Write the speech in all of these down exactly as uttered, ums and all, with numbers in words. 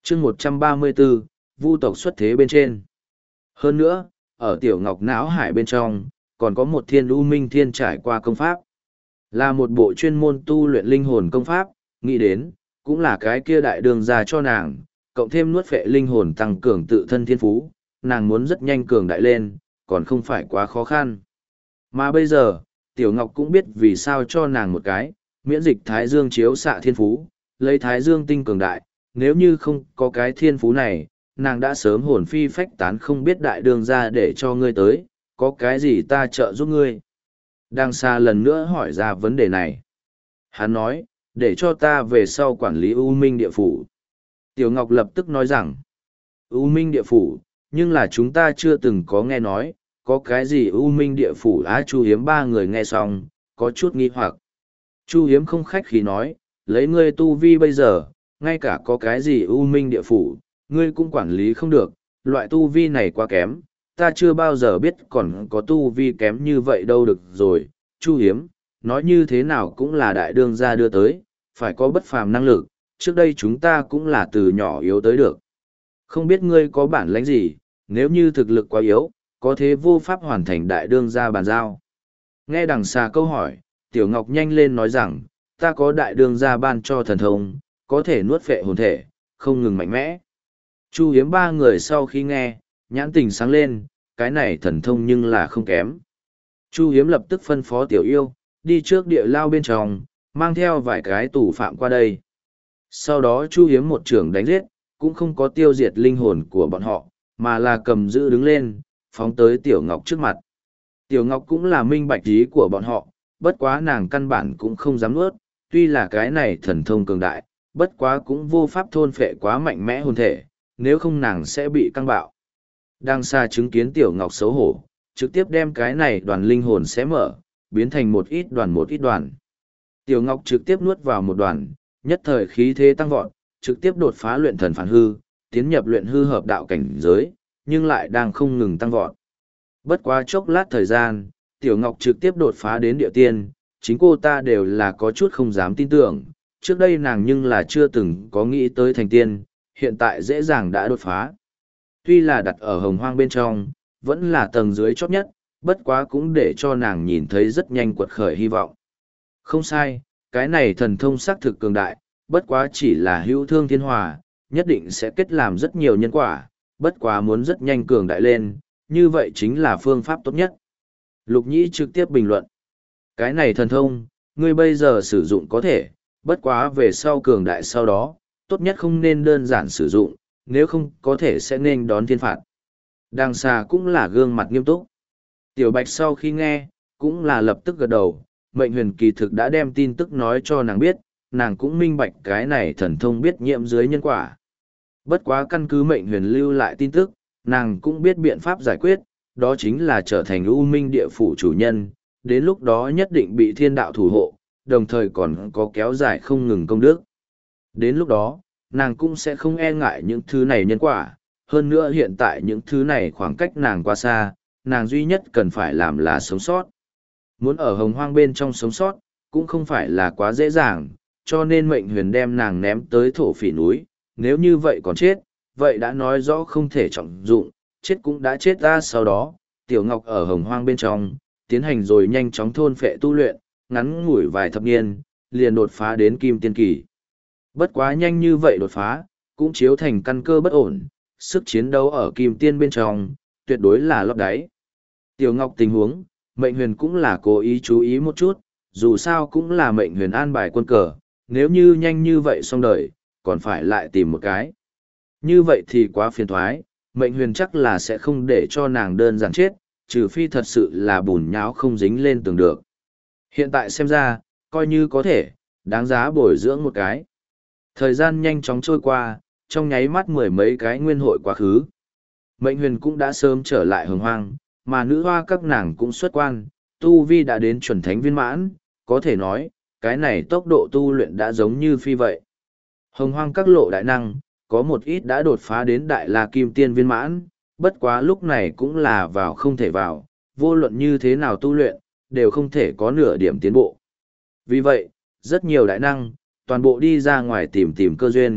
chương một trăm ba mươi bốn, vu tộc xuất thế bên trên. Hơn nữa, ở tiểu ngọc não hải bên trong, còn có một thiên u minh thiên trải qua công pháp. Là một bộ chuyên môn tu luyện linh hồn công pháp, nghĩ đến, cũng là cái kia đại đường ra cho nàng, cộng thêm nuốt phệ linh hồn tăng cường tự thân thiên phú, nàng muốn rất nhanh cường đại lên, còn không phải quá khó khăn. Mà bây giờ, Tiểu Ngọc cũng biết vì sao cho nàng một cái, miễn dịch Thái Dương chiếu xạ thiên phú, lấy Thái Dương tinh cường đại, nếu như không có cái thiên phú này, nàng đã sớm hồn phi phách tán không biết đại đường ra để cho ngươi tới, có cái gì ta trợ giúp ngươi. Đang xa lần nữa hỏi ra vấn đề này. Hắn nói, để cho ta về sau quản lý U Minh địa phủ. Tiểu Ngọc lập tức nói rằng, U Minh địa phủ, nhưng là chúng ta chưa từng có nghe nói, có cái gì U Minh địa phủ á. Chu Hiếm ba người nghe xong, có chút nghi hoặc. Chu Hiếm không khách khí nói, lấy ngươi tu vi bây giờ, ngay cả có cái gì U Minh địa phủ, ngươi cũng quản lý không được, loại tu vi này quá kém, ta chưa bao giờ biết còn có tu vi kém như vậy đâu được rồi. Chu Hiếm, nói như thế nào cũng là đại đương gia đưa tới, phải có bất phàm năng lực, trước đây chúng ta cũng là từ nhỏ yếu tới được. Không biết ngươi có bản lĩnh gì, nếu như thực lực quá yếu, có thế vô pháp hoàn thành đại đương gia bàn giao. Nghe đằng xa câu hỏi, Tiểu Ngọc nhanh lên nói rằng, ta có đại đương gia ban cho thần thông, có thể nuốt phệ hồn thể, không ngừng mạnh mẽ. Chu Hiếm ba người sau khi nghe, nhãn tình sáng lên, cái này thần thông nhưng là không kém. Chu Hiếm lập tức phân phó Tiểu Yêu, đi trước địa lao bên trong, mang theo vài cái tù phạm qua đây. Sau đó Chu Hiếm một trưởng đánh giết, cũng không có tiêu diệt linh hồn của bọn họ, mà là cầm giữ đứng lên, phóng tới Tiểu Ngọc trước mặt. Tiểu Ngọc cũng là minh bạch ý của bọn họ, bất quá nàng căn bản cũng không dám nuốt, tuy là cái này thần thông cường đại, bất quá cũng vô pháp thôn phệ quá mạnh mẽ hồn thể, nếu không nàng sẽ bị căng bạo. Đang xa chứng kiến Tiểu Ngọc xấu hổ, trực tiếp đem cái này đoàn linh hồn xé mở, biến thành một ít đoàn một ít đoàn. Tiểu Ngọc trực tiếp nuốt vào một đoàn, nhất thời khí thế tăng vọt, trực tiếp đột phá luyện thần phản hư, tiến nhập luyện hư hợp đạo cảnh giới, nhưng lại đang không ngừng tăng vọt. Bất quá chốc lát thời gian, Tiểu Ngọc trực tiếp đột phá đến địa tiên, chính cô ta đều là có chút không dám tin tưởng, trước đây nàng nhưng là chưa từng có nghĩ tới thành tiên, hiện tại dễ dàng đã đột phá. Tuy là đặt ở hồng hoang bên trong, vẫn là tầng dưới chót nhất, bất quá cũng để cho nàng nhìn thấy rất nhanh quật khởi hy vọng. Không sai, cái này thần thông xác thực cường đại, bất quá chỉ là hữu thương thiên hòa, nhất định sẽ kết làm rất nhiều nhân quả, bất quá muốn rất nhanh cường đại lên, như vậy chính là phương pháp tốt nhất. Lục Nhĩ trực tiếp bình luận. Cái này thần thông, ngươi bây giờ sử dụng có thể, bất quá về sau cường đại sau đó, tốt nhất không nên đơn giản sử dụng, nếu không có thể sẽ nên đón thiên phạt. Đàng xà cũng là gương mặt nghiêm túc. Tiểu Bạch sau khi nghe, cũng là lập tức gật đầu, mệnh huyền kỳ thực đã đem tin tức nói cho nàng biết, nàng cũng minh bạch cái này thần thông biết nhiễm dưới nhân quả. Bất quá căn cứ mệnh huyền lưu lại tin tức, nàng cũng biết biện pháp giải quyết, đó chính là trở thành U Minh địa phủ chủ nhân, đến lúc đó nhất định bị thiên đạo thủ hộ, đồng thời còn có kéo dài không ngừng công đức. Đến lúc đó, nàng cũng sẽ không e ngại những thứ này nhân quả, hơn nữa hiện tại những thứ này khoảng cách nàng quá xa, nàng duy nhất cần phải làm là sống sót. Muốn ở hồng hoang bên trong sống sót, cũng không phải là quá dễ dàng, cho nên mệnh huyền đem nàng ném tới thổ phỉ núi, nếu như vậy còn chết, vậy đã nói rõ không thể trọng dụng, chết cũng đã chết ra. Sau đó, Tiểu Ngọc ở hồng hoang bên trong, tiến hành rồi nhanh chóng thôn phệ tu luyện, ngắn ngủi vài thập niên, liền đột phá đến kim tiên kỳ. Bất quá nhanh như vậy đột phá, cũng chiếu thành căn cơ bất ổn, sức chiến đấu ở kim tiên bên trong, tuyệt đối là lót đáy. Tiểu Ngọc tình huống, mệnh huyền cũng là cố ý chú ý một chút, dù sao cũng là mệnh huyền an bài quân cờ, nếu như nhanh như vậy xong đời, còn phải lại tìm một cái. Như vậy thì quá phiền thoái, mệnh huyền chắc là sẽ không để cho nàng đơn giản chết, trừ phi thật sự là bùn nháo không dính lên tường được. Hiện tại xem ra, coi như có thể, đáng giá bồi dưỡng một cái. Thời gian nhanh chóng trôi qua, trong nháy mắt mười mấy cái nguyên hội quá khứ. Mệnh huyền cũng đã sớm trở lại hồng hoang, mà nữ hoa các nàng cũng xuất quan, tu vi đã đến chuẩn thánh viên mãn, có thể nói, cái này tốc độ tu luyện đã giống như phi vậy. Hồng hoang các lộ đại năng, có một ít đã đột phá đến đại la kim tiên viên mãn, bất quá lúc này cũng là vào không thể vào, vô luận như thế nào tu luyện, đều không thể có nửa điểm tiến bộ. Vì vậy, rất nhiều đại năng, toàn bộ đi ra ngoài tìm tìm cơ duyên,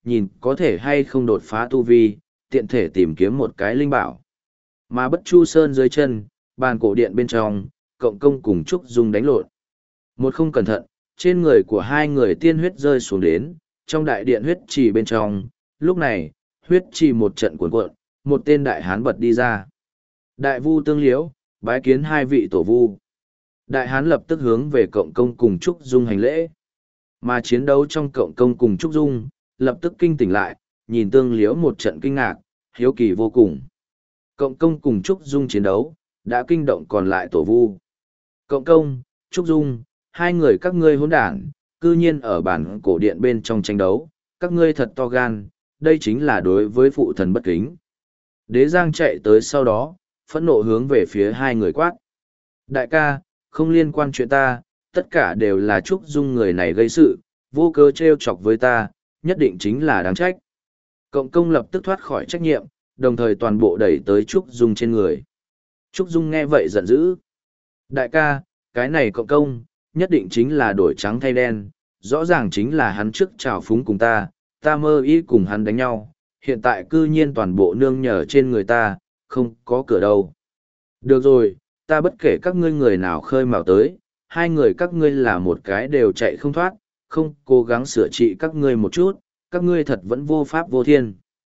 nhìn có thể hay không đột phá tu vi, tiện thể tìm kiếm một cái linh bảo. Mà Bất Chu Sơn dưới chân, bàn cổ điện bên trong, Cộng Công cùng Trúc Dung đánh lộn. Một không cẩn thận, trên người của hai người tiên huyết rơi xuống đến, trong đại điện huyết trì bên trong, lúc này, huyết trì một trận cuộn cuộn, một tên đại hán bật đi ra. Đại vu Tương Liễu, bái kiến hai vị tổ vu. Đại hán lập tức hướng về Cộng Công cùng Trúc Dung hành lễ. Mà chiến đấu trong Cộng Công cùng Trúc Dung, lập tức kinh tỉnh lại, nhìn Tương Liễu một trận kinh ngạc, hiếu kỳ vô cùng. Cộng Công cùng Trúc Dung chiến đấu, đã kinh động còn lại tổ vu. Cộng Công, Trúc Dung, hai người các ngươi hỗn đản, cư nhiên ở bản cổ điện bên trong tranh đấu, các ngươi thật to gan, đây chính là đối với phụ thần bất kính. Đế Giang chạy tới sau đó, phẫn nộ hướng về phía hai người quát. Đại ca, không liên quan chuyện ta, tất cả đều là Trúc Dung người này gây sự, vô cớ trêu chọc với ta, nhất định chính là đáng trách. Cộng Công lập tức thoát khỏi trách nhiệm, đồng thời toàn bộ đẩy tới Trúc Dung trên người. Trúc Dung nghe vậy giận dữ. Đại ca, cái này Cộng Công, nhất định chính là đổi trắng thay đen, rõ ràng chính là hắn trước trào phúng cùng ta, ta mơ ý cùng hắn đánh nhau, hiện tại cư nhiên toàn bộ nương nhờ trên người ta, không có cửa đâu. Được rồi, ta bất kể các ngươi người nào khơi mào tới, hai người các ngươi là một cái đều chạy không thoát, không cố gắng sửa trị các ngươi một chút, các ngươi thật vẫn vô pháp vô thiên.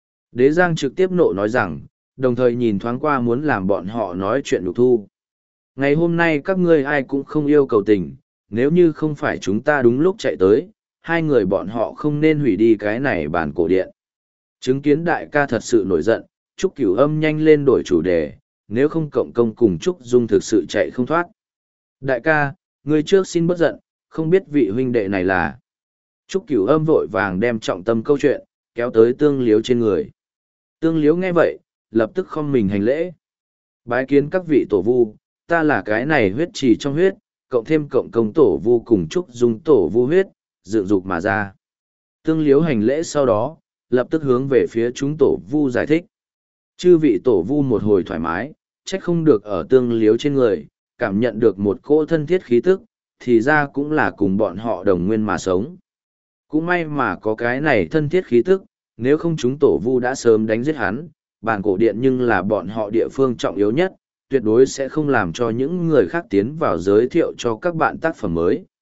Đế Giang trực tiếp nộ nói rằng, đồng thời nhìn thoáng qua muốn làm bọn họ nói chuyện đục thu. Ngày hôm nay các ngươi ai cũng không yêu cầu tình, nếu như không phải chúng ta đúng lúc chạy tới, hai người bọn họ không nên hủy đi cái này bàn cổ điện. Chứng kiến đại ca thật sự nổi giận, Trúc Cửu Âm nhanh lên đổi chủ đề, nếu không Cộng Công cùng Trúc Dung thực sự chạy không thoát. Đại ca, ngươi trước xin bất giận, không biết vị huynh đệ này là. Trúc Cửu Âm vội vàng đem trọng tâm câu chuyện, kéo tới Tương Liếu trên người. Tương Liếu nghe vậy, lập tức không mình hành lễ. Bái kiến các vị tổ vu, ta là cái này huyết trì trong huyết, cộng thêm Cộng Công tổ vu cùng Trúc Dung tổ vu huyết, dựng dục mà ra. Tương Liếu hành lễ sau đó, lập tức hướng về phía chúng tổ vu giải thích. Chư vị tổ vu một hồi thoải mái, trách không được ở Tương Liếu trên người, cảm nhận được một cỗ thân thiết khí tức, thì ra cũng là cùng bọn họ đồng nguyên mà sống. Cũng may mà có cái này thân thiết khí tức, nếu không chúng tổ vu đã sớm đánh giết hắn, bản cổ điện nhưng là bọn họ địa phương trọng yếu nhất, tuyệt đối sẽ không làm cho những người khác tiến vào giới thiệu cho các bạn tác phẩm mới.